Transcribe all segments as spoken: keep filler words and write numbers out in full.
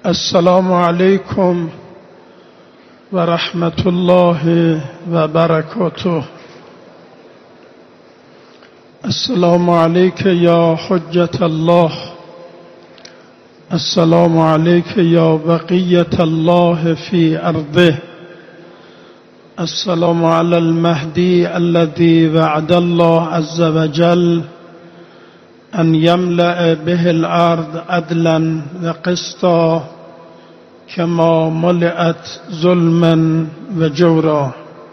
السلام علیکم و رحمت الله و برکاته. السلام علیک یا حجت الله، السلام علیک یا بقیت الله فی ارضه، السلام علی المهدی الذي وعد الله عز وجل ان يملأ به الارض عدلا و قسطا كما ملئت ظلما و جورا.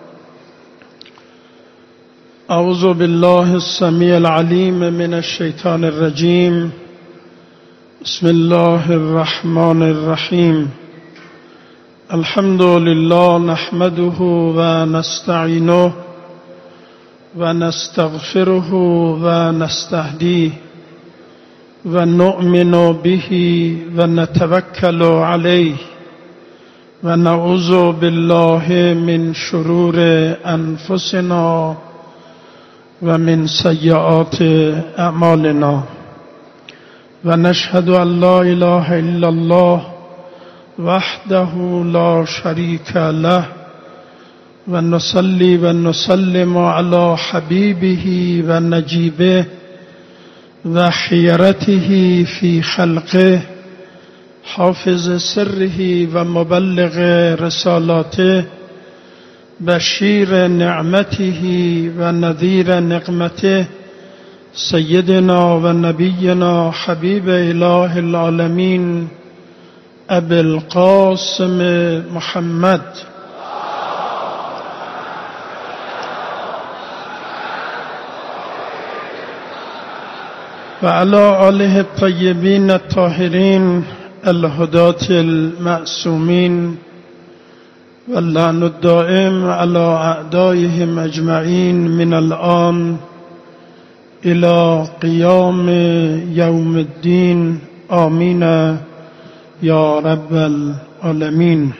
اعوذ بالله السمیع العلیم من الشیطان الرجیم. بسم الله الرحمن الرحیم. الحمد لله نحمده و نستعینه و نستغفره و نستهدیه و نؤمن به و نتوکل علیه و نعوذ بالله من شرور انفسنا و من سیئات اعمالنا و نشهد ان لا اله الا الله وحده لا شریک له و نصلی و نسلم علی حبیبه و نجیبه و خیرته فی خلقه حافظ سره و مبلغ رسالاته بشیر نعمته و نذیر نقمته سیدنا و نبینا حبیب اله العالمین ابی القاسم محمد و علی آله الطیبین الطاهرین الهداة المعصومین و اللعن الدائم علی اعدائهم اجمعین من الآن الى قیام یوم الدین آمین یا رب العالمین.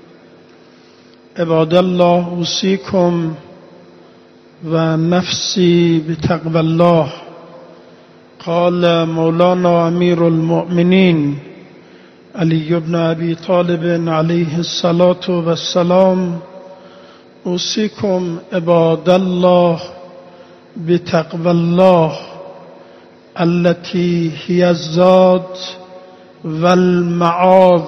عباد الله اوصیکم و نفسی بتقوی الله. قال مولانا امیر المؤمنین علی بن ابی طالب علیه الصلاة والسلام اوصیکم عباد الله بتقوی الله التي هي الزاد والمعاذ،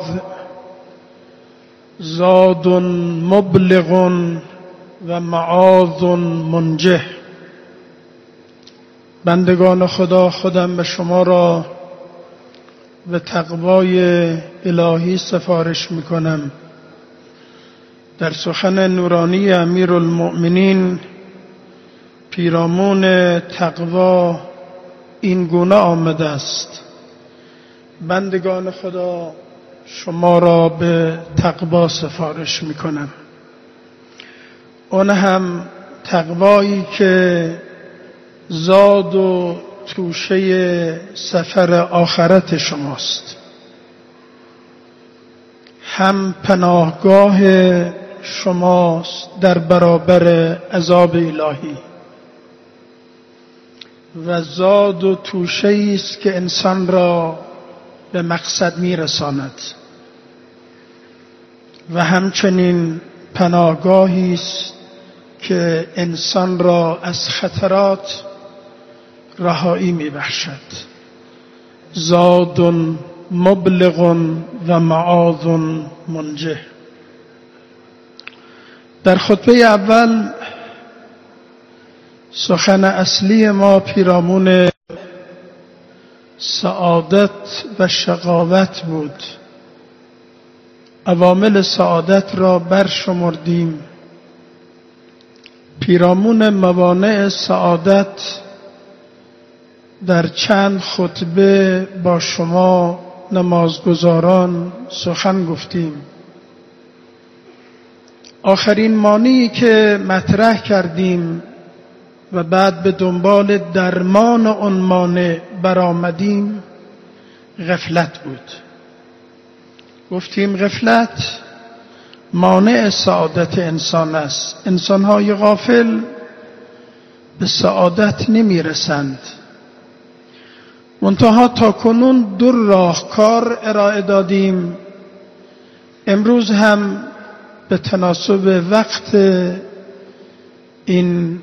زاد مبلغ و معاذ منجه. بندگان خدا، خودم به شما را به تقوای الهی سفارش میکنم. در سخن نورانی امیر المؤمنین پیرامون تقوا این گونه آمده است: بندگان خدا، شما را به تقوا سفارش میکنم. اون هم تقوایی که زاد و توشه سفر آخرت شماست، هم پناهگاه شماست در برابر عذاب الهی و زاد و توشه است که انسان را به مقصد میرساند و همچنین پناهگاهی است که انسان را از خطرات رهایی میبخشد. زاد مبلغ و معاذ منجه. در خطبه اول سخن اصلی ما پیرامون سعادت و شقاوت بود. عوامل سعادت را برشمردیم. پیرامون موانع سعادت در چند خطبه با شما نمازگزاران سخن گفتیم. آخرین مانعی که مطرح کردیم و بعد به دنبال درمان آن مانع برآمدیم غفلت بود. گفتیم غفلت مانع سعادت انسان است. انسان‌های غافل به سعادت نمی‌رسند. منتها تا کنون دو راهکار ارائه دادیم امروز هم به تناسب وقت این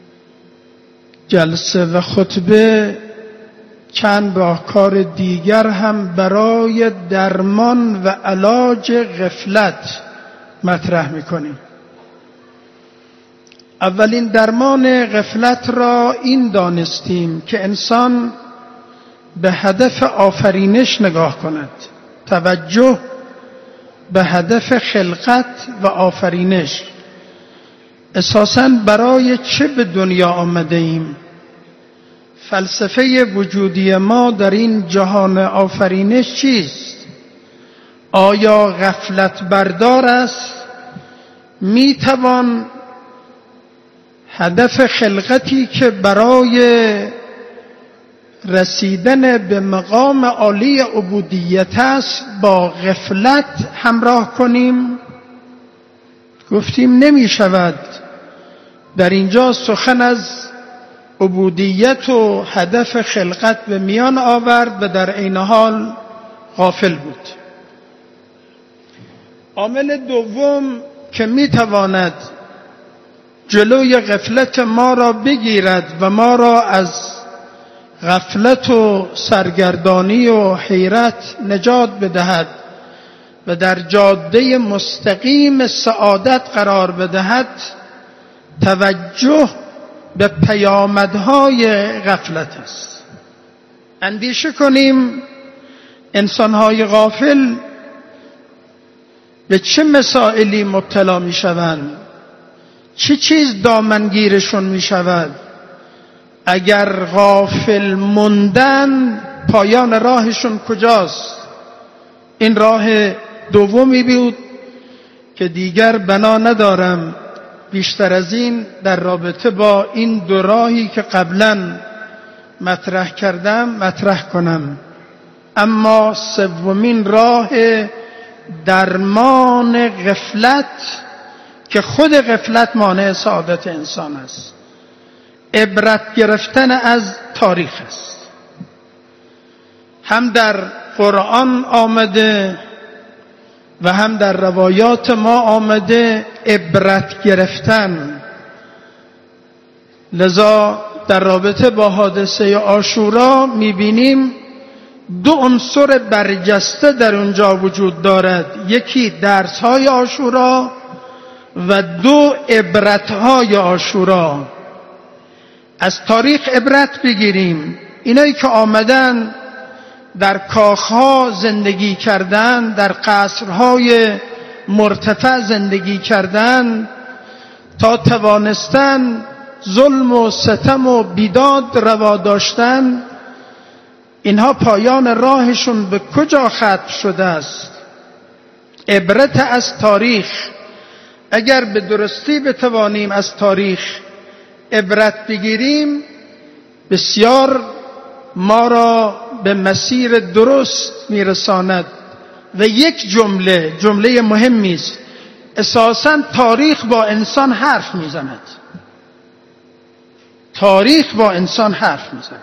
جلسه و خطبه چند راهکار دیگر هم برای درمان و علاج غفلت مطرح می‌کنیم. اولین درمان غفلت را این دانستیم که انسان به هدف آفرینش نگاه کند. توجه به هدف خلقت و آفرینش. اساساً برای چه به دنیا آمده ایم؟ فلسفه وجودی ما در این جهان آفرینش چیست؟ آیا غفلت بردار است؟ می توان هدف خلقتی که برای رسیدن به مقام عالی عبودیت است با غفلت همراه کنیم؟ گفتیم نمی شود در اینجا سخن از عبودیت و هدف خلقت به میان آورد و در عین حال غافل بود. عامل دوم که می تواند جلوی غفلت ما را بگیرد و ما را از غفلت و سرگردانی و حیرت نجات بدهد و در جاده مستقیم سعادت قرار بدهد، توجه به پیامدهای غفلت است. اندیشه کنیم انسانهای غافل به چه مسائلی مبتلا می شوند؟ چه چیز دامنگیرشون می شود؟ اگر غافل موندن پایان راهشون کجاست؟ این راه دومی بود که دیگر بنا ندارم بیشتر از این در رابطه با این دو راهی که قبلا مطرح کردم مطرح کنم. اما سومین راه درمان غفلت که خود غفلت مانع سعادت انسان است، عبرت گرفتن از تاریخ است. هم در قرآن آمده و هم در روایات ما آمده عبرت گرفتن. لذا در رابطه با حادثه عاشورا میبینیم دو عنصر برجسته در اونجا وجود دارد، یکی درس‌های عاشورا و دو عبرت‌های عاشورا. از تاریخ عبرت بگیریم. اینایی که آمدن در کاخها زندگی کردن، در قصرهای مرتفع زندگی کردن تا توانستن ظلم و ستم و بیداد روا داشتن، اینها پایان راهشون به کجا ختم شده است؟ عبرت از تاریخ. اگر به درستی بتوانیم از تاریخ عبرت بگیریم، بسیار ما را به مسیر درست میرساند. و یک جمله جمله مهمی است، اساساً تاریخ با انسان حرف میزند. تاریخ با انسان حرف میزند.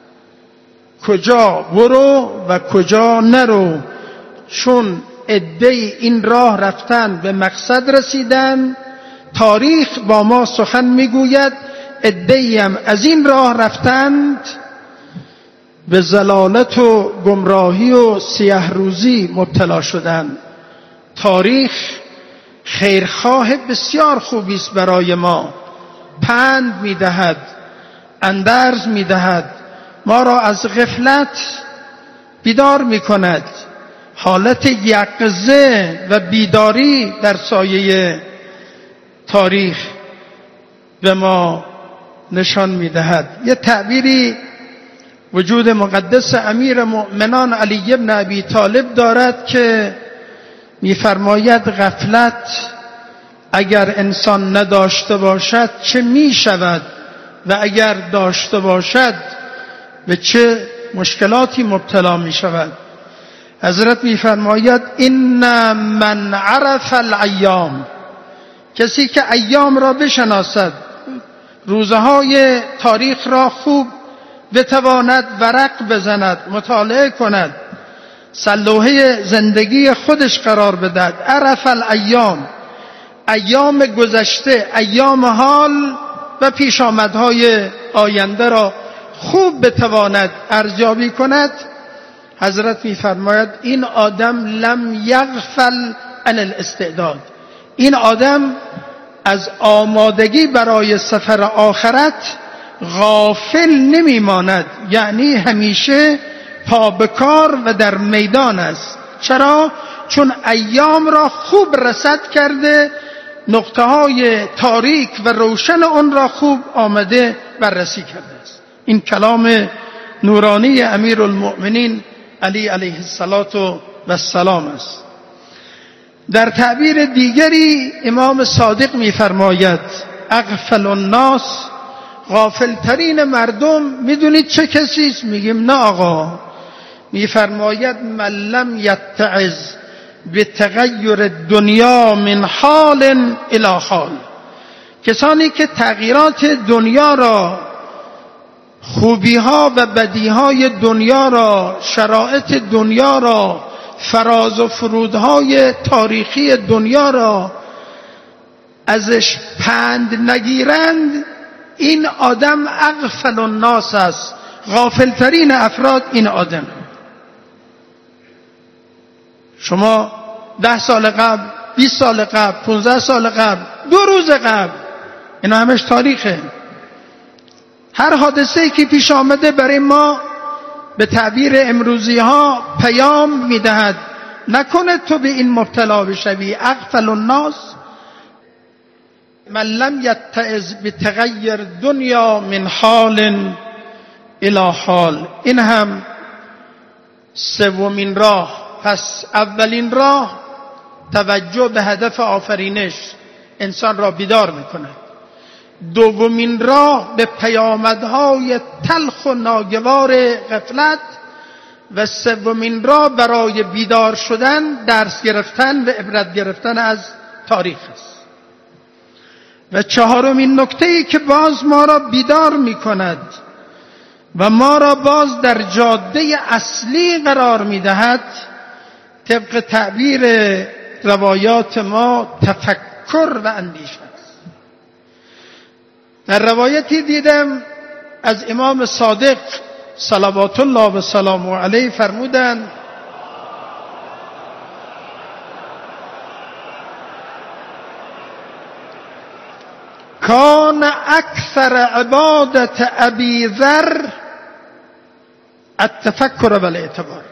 کجا برو و کجا نرو، چون عده‌ای این راه رفتن به مقصد رسیدن، تاریخ با ما سخن میگوید عده‌ای هم از این راه رفتند به ضلالت و گمراهی و سیاه روزی مبتلا شدند. تاریخ خیرخواه بسیار خوبی است برای ما، پند میدهد، اندرز میدهد، ما را از غفلت بیدار میکند، حالت یقظه و بیداری در سایه تاریخ به ما نشان میدهد. یه تعبیری وجود مقدس امیر مؤمنان علی ابن ابی طالب دارد که میفرماید غفلت اگر انسان نداشته باشد چه میشود و اگر داشته باشد به چه مشکلاتی مبتلا میشود. حضرت میفرماید این من عرف الایام، کسی که ایام را بشناسد، روزهای تاریخ را خوب بتواند ورق بزند، مطالعه کند، سلوحه زندگی خودش قرار بدهد. عرف الایام، ایام گذشته، ایام حال و پیش آمدهای آینده را خوب بتواند ارزیابی کند. حضرت می‌فرماید این آدم لم یغفل عن الاستعداد، این آدم از آمادگی برای سفر آخرت غافل نمیماند، یعنی همیشه پا به کار و در میدان است. چرا؟ چون ایام را خوب رصد کرده، نقطه های تاریک و روشن آن را خوب آمده بررسی کرده است. این کلام نورانی امیرالمؤمنین علی علیه السلام است. در تعبیر دیگری امام صادق می‌فرماید اغفل الناس، غافلترین مردم میدونید چه کسی است؟ میگیم نه آقا. می‌فرماید من لم یتعظ بتغیر الدنیا من حال الی حال، کسانی که تغییرات دنیا را، خوبی‌ها و بدی‌های دنیا را، شرایط دنیا را، فراز و فرودهای تاریخی دنیا را ازش پند نگیرند، این آدم اغفل الناس است، غافلترین افراد این آدم. شما ده سال قبل، بیست سال قبل، پونزده سال قبل، دو روز قبل، اینا همش تاریخه. هر حادثه‌ای که پیش آمده برای ما به تعبیر امروزی ها پیام میدهد نکنه تو به این مبتلا بشوی. اغفل الناس من لم یتعظ بتغیر دنیا من حال الی حال. این هم سومین راه. پس اولین راه توجه به هدف آفرینش انسان را بیدار میکند. دومین راه به پیامدهای تلخ و ناگوار غفلت و سومین راه برای بیدار شدن درس گرفتن و عبرت گرفتن از تاریخ است. و چهارمین نکته‌ای که باز ما را بیدار میکند و ما را باز در جاده اصلی قرار میدهد، طبق تعبیر روایات ما تفکر و اندیشه است. در روایتی دیدم از امام صادق صلوات الله و سلامه علیه فرمودند کان اکثر عبادت ابی ذر التفکر و الاعتبار.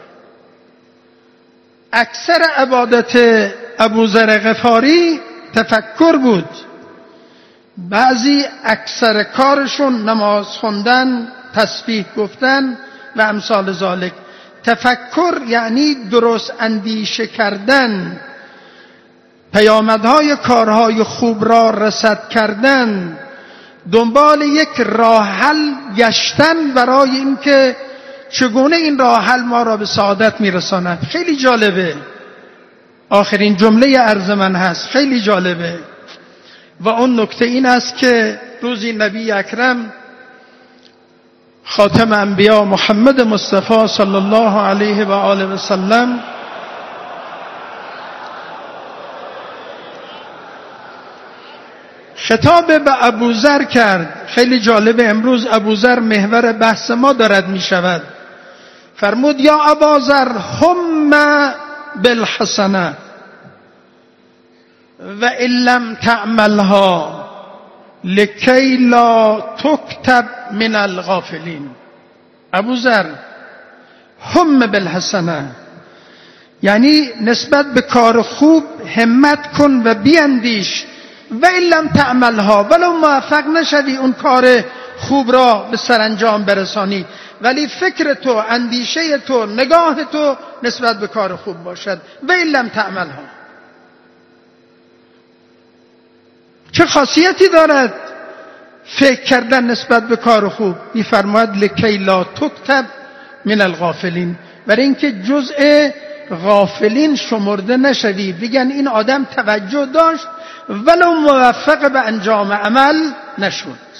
اکثر عبادت ابو ذر غفاری تفکر بود. بعضی اکثر کارشون نماز خوندن، تسبیح گفتن و امثال ذالک. تفکر یعنی درست اندیشه کردن، پیامدهای کارهای خوب را رصد کردن، دنبال یک راه حل گشتن برای اینکه چگونه این راه حل ما را به سعادت میرساند. خیلی جالبه. آخرین جمله عرض من هست، خیلی جالبه. و اون نکته این است که روزی نبی اکرم خاتم انبیا محمد مصطفی صلی الله علیه و آله و سلم خطاب به ابوذر کرد. خیلی جالبه، امروز ابوذر محور بحث ما دارد می شود. فرمود یا اباذر هم بالحسنه و ان لم تعملها لکی لا تکتب من الغافلین. ابوذر هم بالحسنه یعنی نسبت به کار خوب همت کن و بیندیش، و ان لم تعملها، ولو موفق نشدی اون کار خوب را به سرانجام برسانی، ولی فکر تو، اندیشه تو، نگاه تو نسبت به کار خوب باشد. و ان لم تعملها. چه خاصیتی دارد فکر کردن نسبت به کار خوب؟ می‌فرماید لکی لا تکتب من الغافلین، برای اینکه جزء غافلین شمرده نشوی، بگن این آدم توجه داشت ولو موفق به انجام عمل نشد.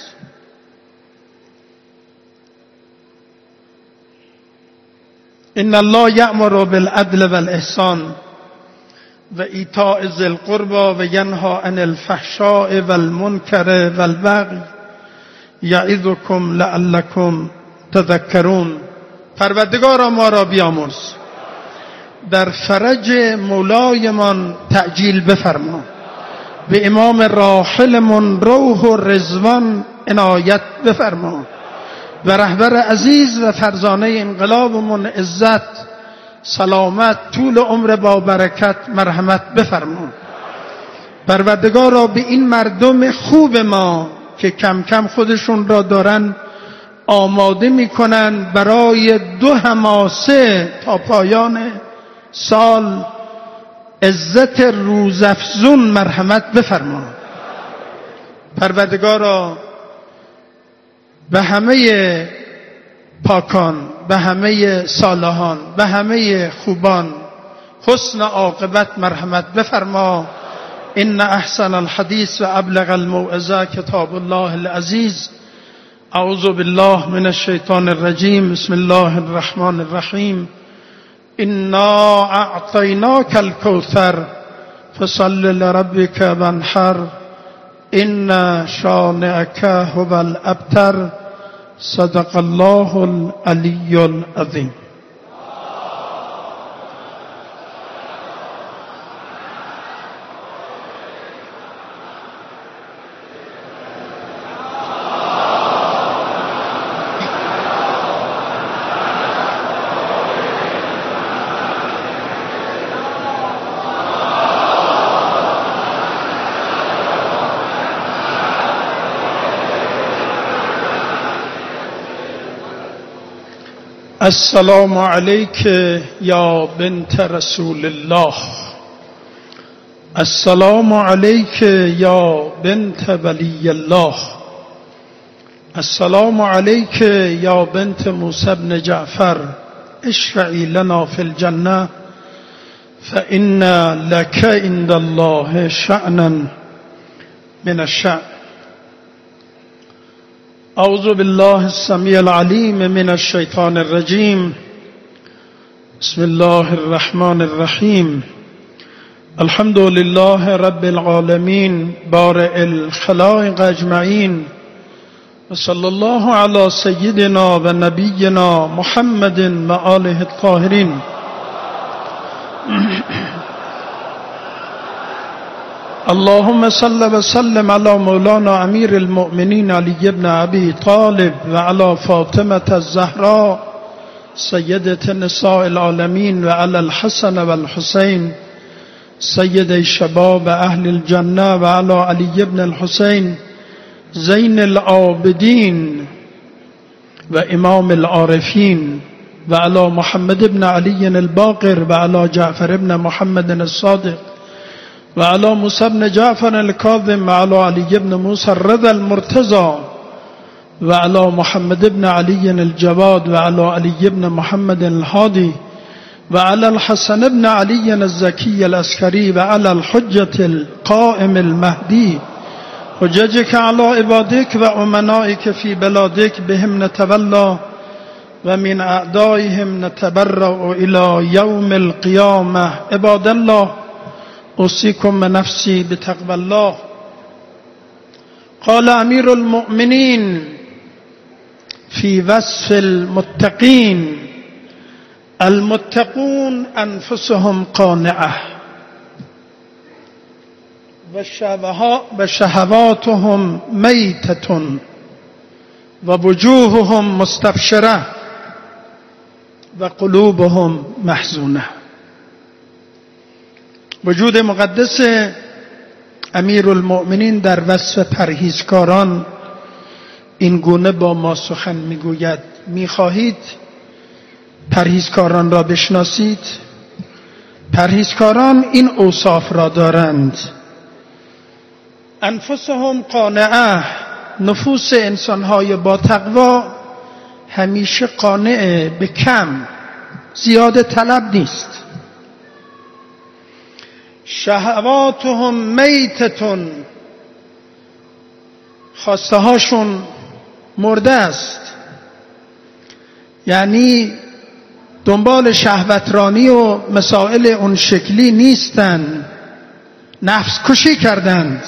ان الله یأمر بالعدل والاحسان و ایتاء ذی القربى و ینهی عن الفحشاء والمنکر والبغی یعظکم لعلکم تذکرون. پروردگارا ما را بیامرز، در فرج مولایمان تعجیل بفرما، به امام راحلمون روح و رضوان عنایت بفرما، و رهبر عزیز و فرزانه انقلابمون عزت سلامت طول عمر با برکت مرحمت بفرما. پروردگارا به این مردم خوب ما که کم کم خودشون را دارن آماده میکنن برای دو حماسه تا پایان سال عزت روزافزون مرحمت بفرما. پروردگارا به همه پاکان، به همه صالحان، به همه خوبان حسن عاقبت مرحمت بفرما. ان احسن الحدیث و ابلغ الموعظه کتاب الله العزیز. اعوذ بالله من الشیطان الرجیم. بسم الله الرحمن الرحیم. انا اعطیناک الکوثر فصل لربک وانحر ان شانئک هو الابتر. صدق الله العلی العظیم. السلام علیک یا بنت رسول الله. السلام علیک یا بنت ولی الله. السلام علیک یا بنت موسی بن جعفر. اشفعی لنا فی الجنه فإن لك عند الله شأنا من الشأن. اعوذ بالله السمیع العلیم من الشیطان الرجیم. بسم الله الرحمن الرحیم. الحمد لله رب العالمین بارئ الخلائق اجمعین و صلی الله علی سیدنا و نبینا محمد و آله الطاهرین. اللهم صل وسلم على مولانا امیر المؤمنین علی بن ابی طالب و علی فاطمة الزهراء سیدة نساء العالمین و علی الحسن و الحسین سید شباب اهل الجنه و علی علی بن الحسین زین العابدین و امام العارفین و علی محمد بن علی الباقر و علی جعفر بن محمد الصادق و علی موسی بن جعفر الکاظم و علی علی بن موسی الرضا المرتضى و علی محمد بن علی الجواد و علی علی بن محمد الهادی و علی الحسن بن علی الزکی العسکری و علی الحجة القائم المهدی حججك على عبادك و امنائك في بلادك بهم نتولى و من اعدائهم نتبرأ الى يوم القيامة. عباد الله اوصيكم ونفسي بتقوى الله. قال امير المؤمنين في وصف المتقين: المتقون انفسهم قانعة و شهواتهم میتة و وجوههم مستبشرة و قلوبهم محزونة. وجود مقدس امیر المؤمنین در وصف پرهیزکاران این گونه با ما سخن میگوید: میخواهید پرهیزکاران را بشناسید؟ پرهیزکاران این اوصاف را دارند: انفسهم قانعه، نفوس انسانهای با تقوا همیشه قانع به کم، زیاده طلب نیست. شهواتهم میتتون، خواسته هاشون مرده است، یعنی دنبال شهوترانی و مسائل اون شکلی نیستن، نفس کشی کردند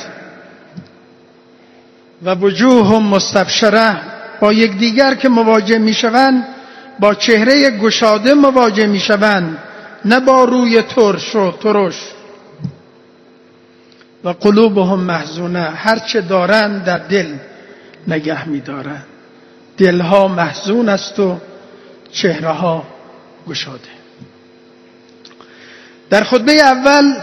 و وجوه مستبشره، با یکدیگر که مواجه میشوند با چهره گشاده مواجه میشوند، نه با روی ترش و ترش. و قلوبهم محزونه، هرچه دارند در دل نگه می‌دارند. دلها محزون است و چهره ها گشاده. در خطبه اول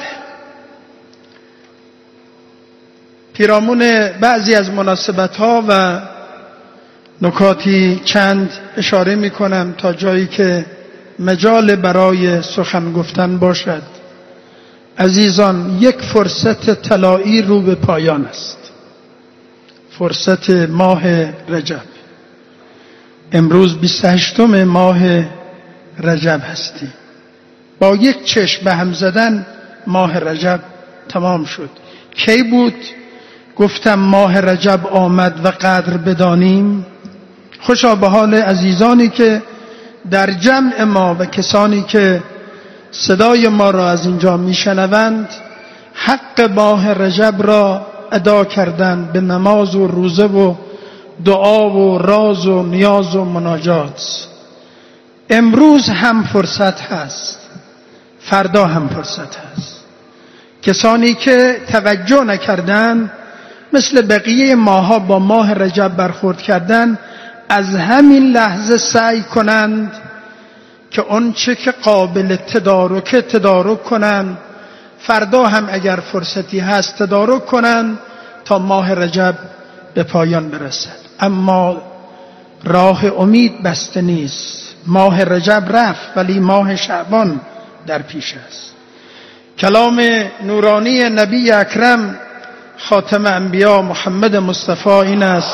پیرامون بعضی از مناسبت‌ها و نکاتی چند اشاره می‌کنم تا جایی که مجال برای سخن گفتن باشد. عزیزان، یک فرصت طلایی رو به پایان است، فرصت ماه رجب. امروز بیست و هشتم ماه رجب هستیم. با یک چشم به هم زدن ماه رجب تمام شد. کی بود گفتم ماه رجب آمد و قدر بدانیم؟ خوشا به حال عزیزانی که در جمع ما و کسانی که صدای ما را از اینجا میشنوند حق ماه رجب را ادا کردند به نماز و روزه و دعا و راز و نیاز و مناجات. امروز هم فرصت هست، فردا هم فرصت هست. کسانی که توجه نکردن، مثل بقیه ماها با ماه رجب برخورد کردن، از همین لحظه سعی کنند که اون چه که قابل تدارک تدارک کنند، فردا هم اگر فرصتی هست تدارک کنند تا ماه رجب به پایان برسد. اما راه امید بسته نیست. ماه رجب رفت ولی ماه شعبان در پیش است. کلام نورانی نبی اکرم خاتم انبیا محمد مصطفی این است: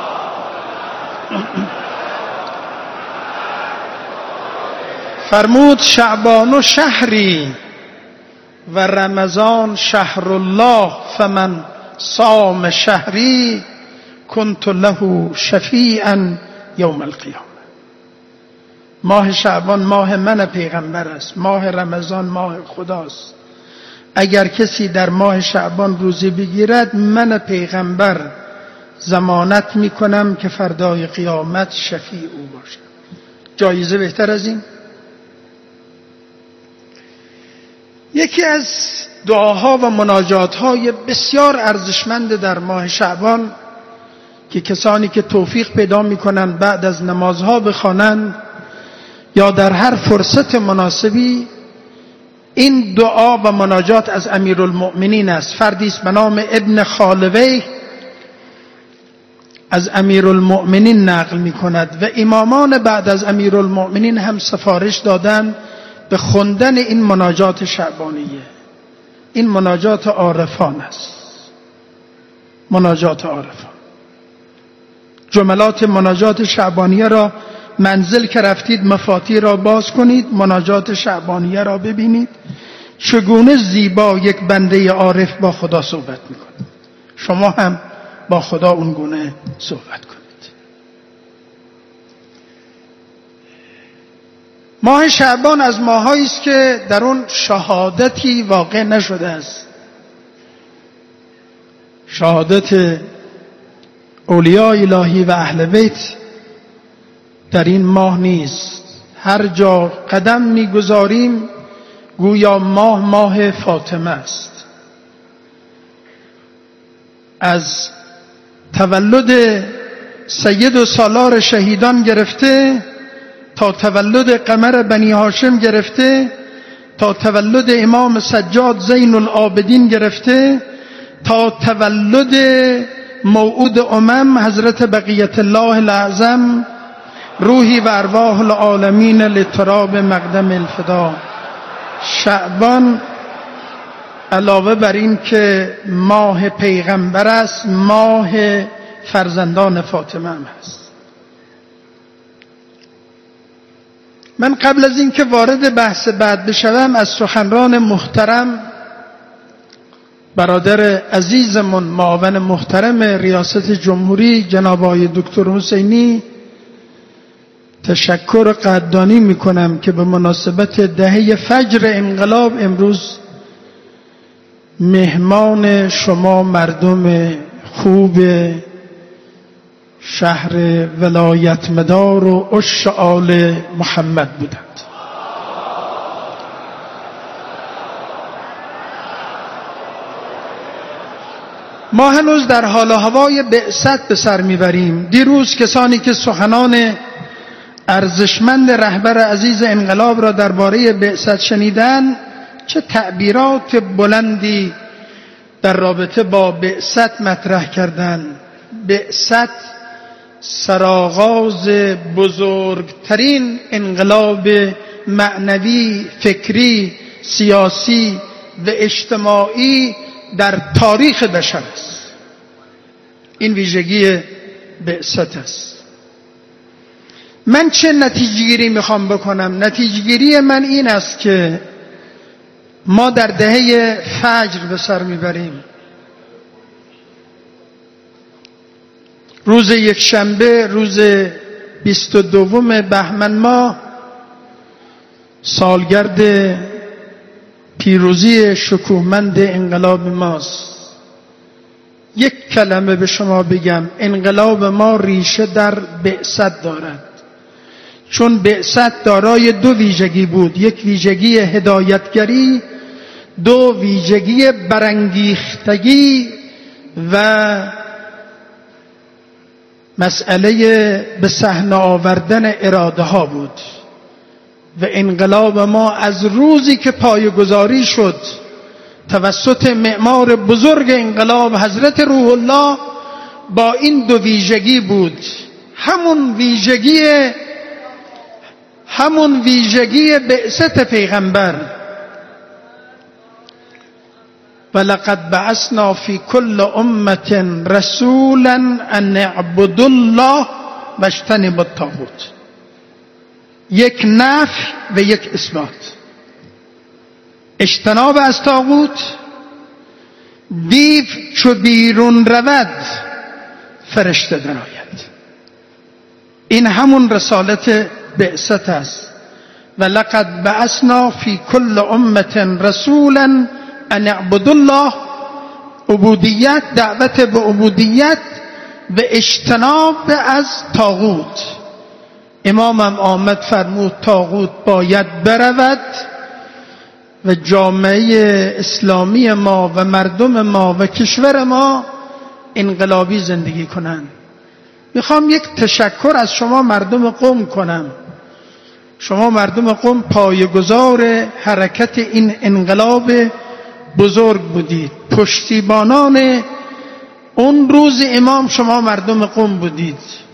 فرمود شعبان شهری و رمضان شهر الله، فمن صام شهری کنت له شفیعا یوم القیامه. ماه شعبان ماه من پیغمبر است، ماه رمضان ماه خداست. اگر کسی در ماه شعبان روزه بگیرد، من پیغمبر ضمانت میکنم که فردای قیامت شفیع او باشد. جایزه بهتر از این؟ یکی از دعاها و مناجاتهای بسیار ارزشمند در ماه شعبان که کسانی که توفیق پیدا میکنند بعد از نمازها بخوانند یا در هر فرصت مناسبی، این دعا و مناجات از امیرالمؤمنین است. فردی است به نام ابن خالویه از امیرالمؤمنین نقل میکند و امامان بعد از امیرالمؤمنین هم سفارش دادن به خوندن این مناجات شعبانیه. این مناجات عارفان است، مناجات عارفان. جملات مناجات شعبانیه را منزل که رفتید مفاتیح را باز کنید، مناجات شعبانیه را ببینید چگونه زیبا یک بنده عارف با خدا صحبت میکنه. شما هم با خدا اون گونه صحبت کنید. ماه شعبان از ماهایی است که در اون شهادتی واقع نشده است. شهادت اولیاء الهی و اهل بیت در این ماه نیست. هر جا قدم میگذاریم گویا ماه ماه فاطمه است. از تولد سید و سالار شهیدان گرفته تا تولد قمر بنی هاشم گرفته تا تولد امام سجاد زین العابدین گرفته تا تولد موعود امم حضرت بقیت الله الاعظم روحی و ارواح العالمین لتراب مقدم الفدا. شعبان علاوه بر این که ماه پیغمبر است، ماه فرزندان فاطمه هم هست. من قبل از این که وارد بحث بعد بشوم از سخنران محترم برادر عزیزمون معاون محترم ریاست جمهوری جناب آقای دکتر حسینی تشکر قدردانی میکنم که به مناسبت دهه فجر انقلاب امروز مهمان شما مردم خوب شهر ولایت مدار و عشق آل محمد بودند. ما هنوز در حال و هوای بعثت به سر میبریم. دیروز کسانی که سخنان ارزشمند رهبر عزیز انقلاب را درباره بعثت شنیدن چه تعبیرات بلندی در رابطه با بعثت مطرح کردند. بعثت سرآغاز بزرگترین انقلاب معنوی، فکری، سیاسی و اجتماعی در تاریخ بشر است. این ویژگی بعثت است. من چه نتیجه گیری میخوام بکنم؟ نتیجه گیری من این است که ما در دهه فجر به سر میبریم. روز یکشنبه، روز بیست و دوم بهمن ماه، سالگرد پیروزی شکوهمند انقلاب ماست. یک کلمه به شما بگم، انقلاب ما ریشه در بعثت دارد، چون بعثت دارای دو ویژگی بود، یک ویژگی هدایتگری، دو ویژگی برانگیختگی و مسئله به صحنه آوردن اراده ها بود. و انقلاب ما از روزی که پایه‌گذاری شد توسط معمار بزرگ انقلاب حضرت روح الله با این دو ویژگی بود. همون ویژگی همون ویژگی بعثت پیغمبر. ولقد بعثنا فی کل امة رسولا ان اعبدوا الله واجتنبوا الطاغوت. یک نفی و یک اثبات. اجتناب از طاغوت، دیو چو بیرون رود فرشته درآید. این همون رسالت بعثت است. ولقد بعثنا فی کل امة رسولا ان اعبدوا الله، عبودیت، دعوت به عبودیت و اجتناب از طاغوت. امامم آمد فرمود طاغوت باید برود و جامعه اسلامی ما و مردم ما و کشور ما انقلابی زندگی کنند. میخوام یک تشکر از شما مردم قم کنم. شما مردم قم پایه‌گذار حرکت این انقلاب بزرگ بودید. پشتیبانان اون روز امام شما مردم قم بودید.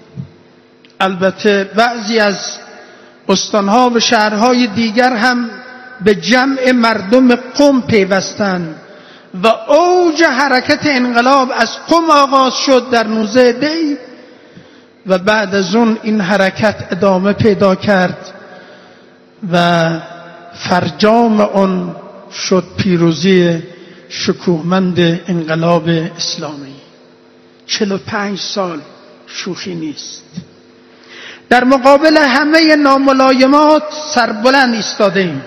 البته بعضی از استانها و شهرهای دیگر هم به جمع مردم قم پیوستند و اوج حرکت انقلاب از قم آغاز شد در نوزده دی و بعد از اون این حرکت ادامه پیدا کرد و فرجام اون شد پیروزی شکوهمند انقلاب اسلامی. چهل و پنج سال شوخی نیست. در مقابل همه ناملایمات سربلند ایستادیم.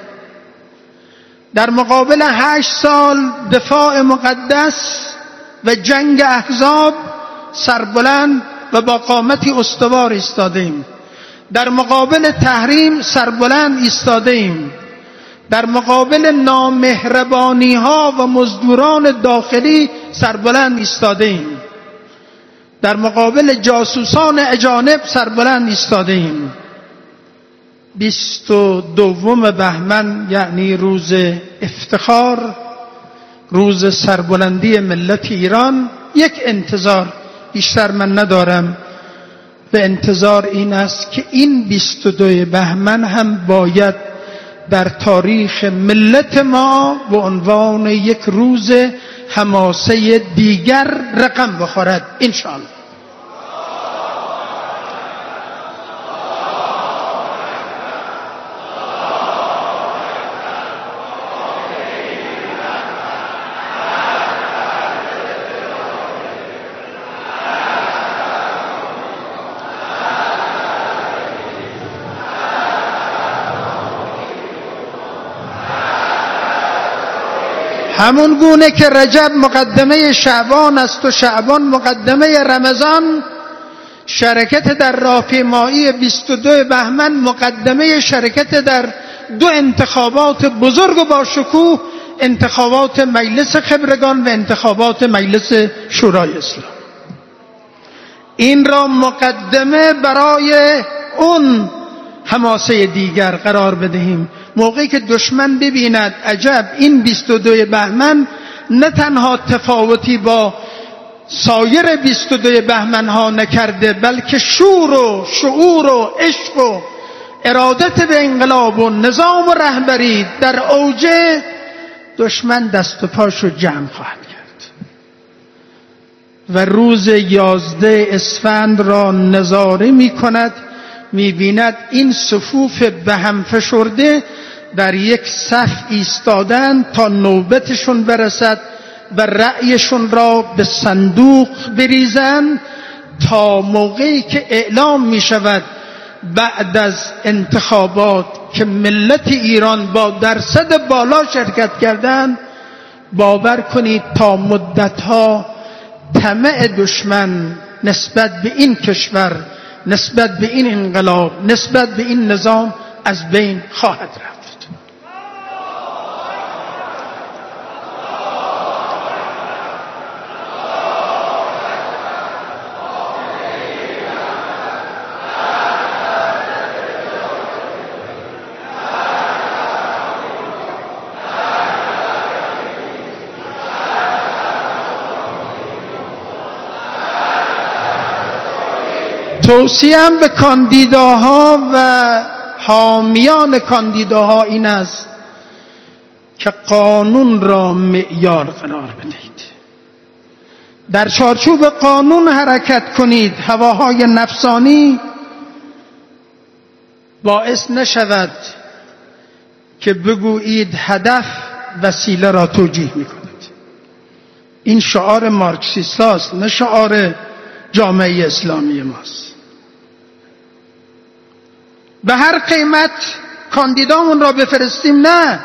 در مقابل هشت سال دفاع مقدس و جنگ احزاب سربلند و با قامتی استوار ایستادیم. در مقابل تحریم سربلند ایستادیم. در مقابل نامهربانی ها و مزدوران داخلی سربلند ایستادیم. در مقابل جاسوسان اجانب سربلند ایستادیم. بیست و دوم بهمن یعنی روز افتخار، روز سربلندی ملت ایران. یک انتظار بیشتر من ندارم و انتظار این است که این بیست و دو بهمن هم باید در تاریخ ملت ما به عنوان یک روز حماسه دیگر رقم بخورد انشاءالله. همون گونه که رجب مقدمه شعبان است و شعبان مقدمه رمضان، شرکت در راهپیمایی بیست و دو بهمن مقدمه شرکت در دو انتخابات بزرگ و با شکوه، انتخابات مجلس خبرگان و انتخابات مجلس شورای اسلام. این را مقدمه برای اون حماسه دیگر قرار بدهیم. موقعی که دشمن ببیند عجب این بیست و دو بهمن نه تنها تفاوتی با سایر بیست و دو بهمن ها نکرده، بلکه شور و شعور و عشق و ارادت به انقلاب و نظام و رهبری در اوج، دشمن دست و پاشو جمع خواهد کرد و روز یازده اسفند را نظاره می کند، می بیند این صفوف به هم فشرده در یک صف ایستادن تا نوبتشون برسد و رأیشون را به صندوق بریزند، تا موقعی که اعلام می شود بعد از انتخابات که ملت ایران با درصد بالا شرکت کردند، باور کنید تا مدتها طمع دشمن نسبت به این کشور، نسبت به این انقلاب، نسبت به این نظام از بین خواهد رفت. توصیه‌ام به کاندیداها و حامیان کاندیداها این است که قانون را معیار قرار بدهید، در چارچوب قانون حرکت کنید. هواهای نفسانی باعث نشود که بگویید هدف وسیله را توجیه می کند. این شعار مارکسیست است، نه شعار جامعه اسلامی ماست. به هر قیمت کاندیدامون را بفرستیم؟ نه.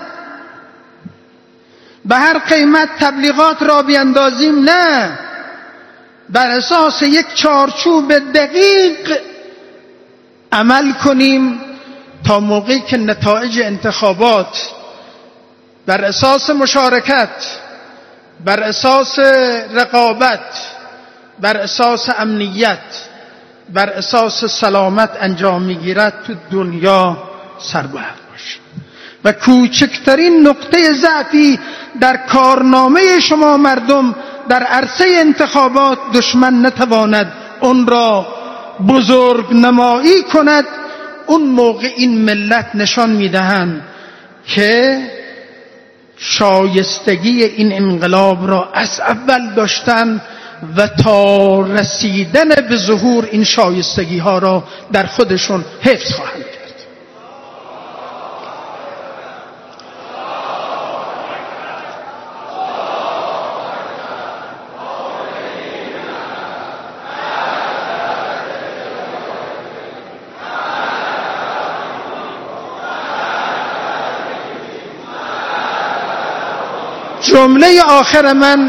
به هر قیمت تبلیغات را بیندازیم؟ نه. بر اساس یک چارچوب دقیق عمل کنیم تا موقعی که نتایج انتخابات بر اساس مشارکت، بر اساس رقابت، بر اساس امنیت، بر اساس سلامت انجام میگیرد تو دنیا سربلند باشه و کوچکترین نقطه ضعفی در کارنامه شما مردم در عرصه انتخابات دشمن نتواند اون را بزرگ نمایی کند. اون موقع این ملت نشان میدهند که شایستگی این انقلاب را از اول داشتن و تا رسیدن به ظهور این شایستگی ها را در خودشون حفظ خواهند کرد. جمله آخر من،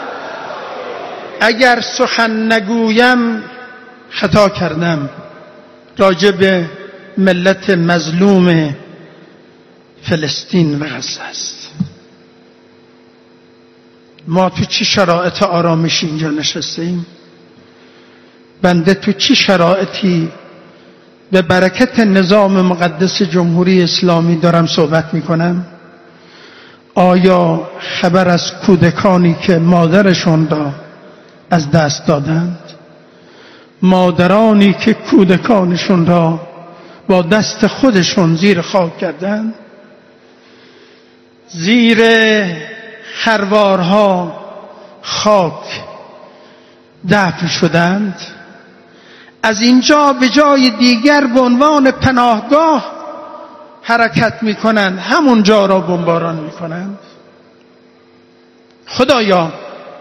اگر سخن نگویم خطا کردم راجع به ملت مظلوم فلسطین و غزه است. ما تو چی شرایط آرامشی اینجا نشسته ایم؟ بنده تو چی شرایطی به برکت نظام مقدس جمهوری اسلامی دارم صحبت میکنم؟ آیا خبر از کودکانی که مادرشون را از دست دادند، مادرانی که کودکانشون را با دست خودشون زیر خاک کردند، زیر خروارها خاک دفن شدند، از اینجا به جای دیگر به عنوان پناهگاه حرکت میکنند، همون جا را بمباران میکنند. خدایا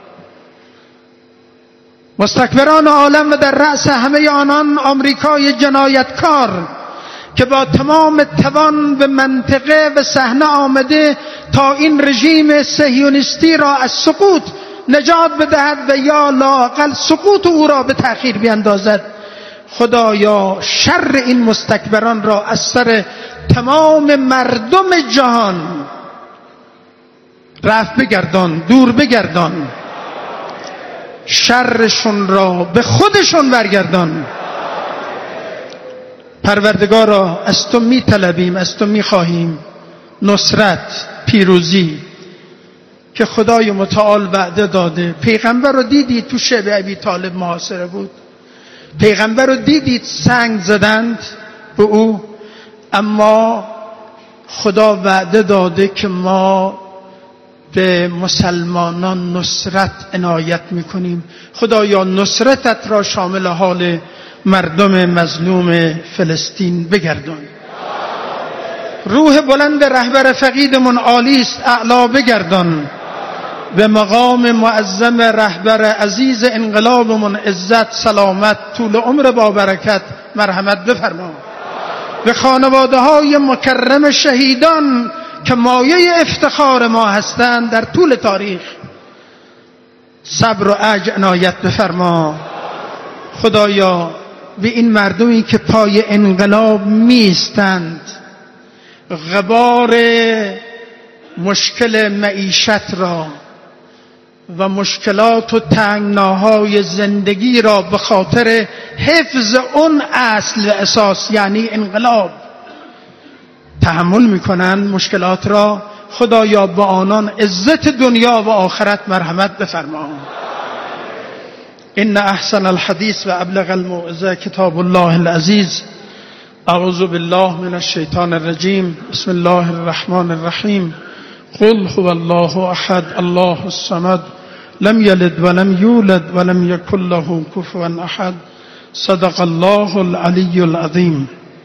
مستکبران عالم و در رأس همه آنان آمریکای جنایتکار که با تمام توان به منطقه و صحنه آمده تا این رژیم صهیونیستی را از سقوط نجات بدهد و یا لااقل سقوط او را به تأخیر بیندازد. خدایا شر این مستکبران را از سر تمام مردم جهان رفع بگردان، دور بگردان، شرشون را به خودشون برگردان. پروردگارا از تو می طلبیم، از تو می خواهیم نصرت، پیروزی که خدای متعال وعده داده. پیغمبر رو دیدید تو شب ابی طالب محاصره بود، پیغمبر رو دیدید سنگ زدند به او، اما خدا وعده داده که ما به مسلمانان نصرت عنایت میکنیم. خدایا نصرتت را شامل حال مردم مظلوم فلسطین بگردان. روح بلند رهبر فقیدمون عالی است، اعلا بگردان. به مقام معظم رهبر عزیز انقلابمون عزت، سلامت، طول عمر با برکت مرحمت بفرما. به خانواده های مکرم شهیدان که مایه افتخار ما هستند در طول تاریخ صبر و عجز عنایت بفرما. خدایا به این مردمی که پای انقلاب میستند، غبار مشکل معیشت را و مشکلات و تنگناهای زندگی را به خاطر حفظ اون اصل و اساس یعنی انقلاب تحمل میکنند مشکلات را، خدایا با آنان عزت دنیا و آخرت مرحمت بفرما. ان احسن الحدیث و ابلغ الموعظه کتاب الله العزیز. اعوذ بالله من الشیطان الرجیم. بسم الله الرحمن الرحیم. قل هو الله احد الله الصمد لم یلد ولم یولد ولم یکن له کفوا احد. صدق الله العلی العظیم.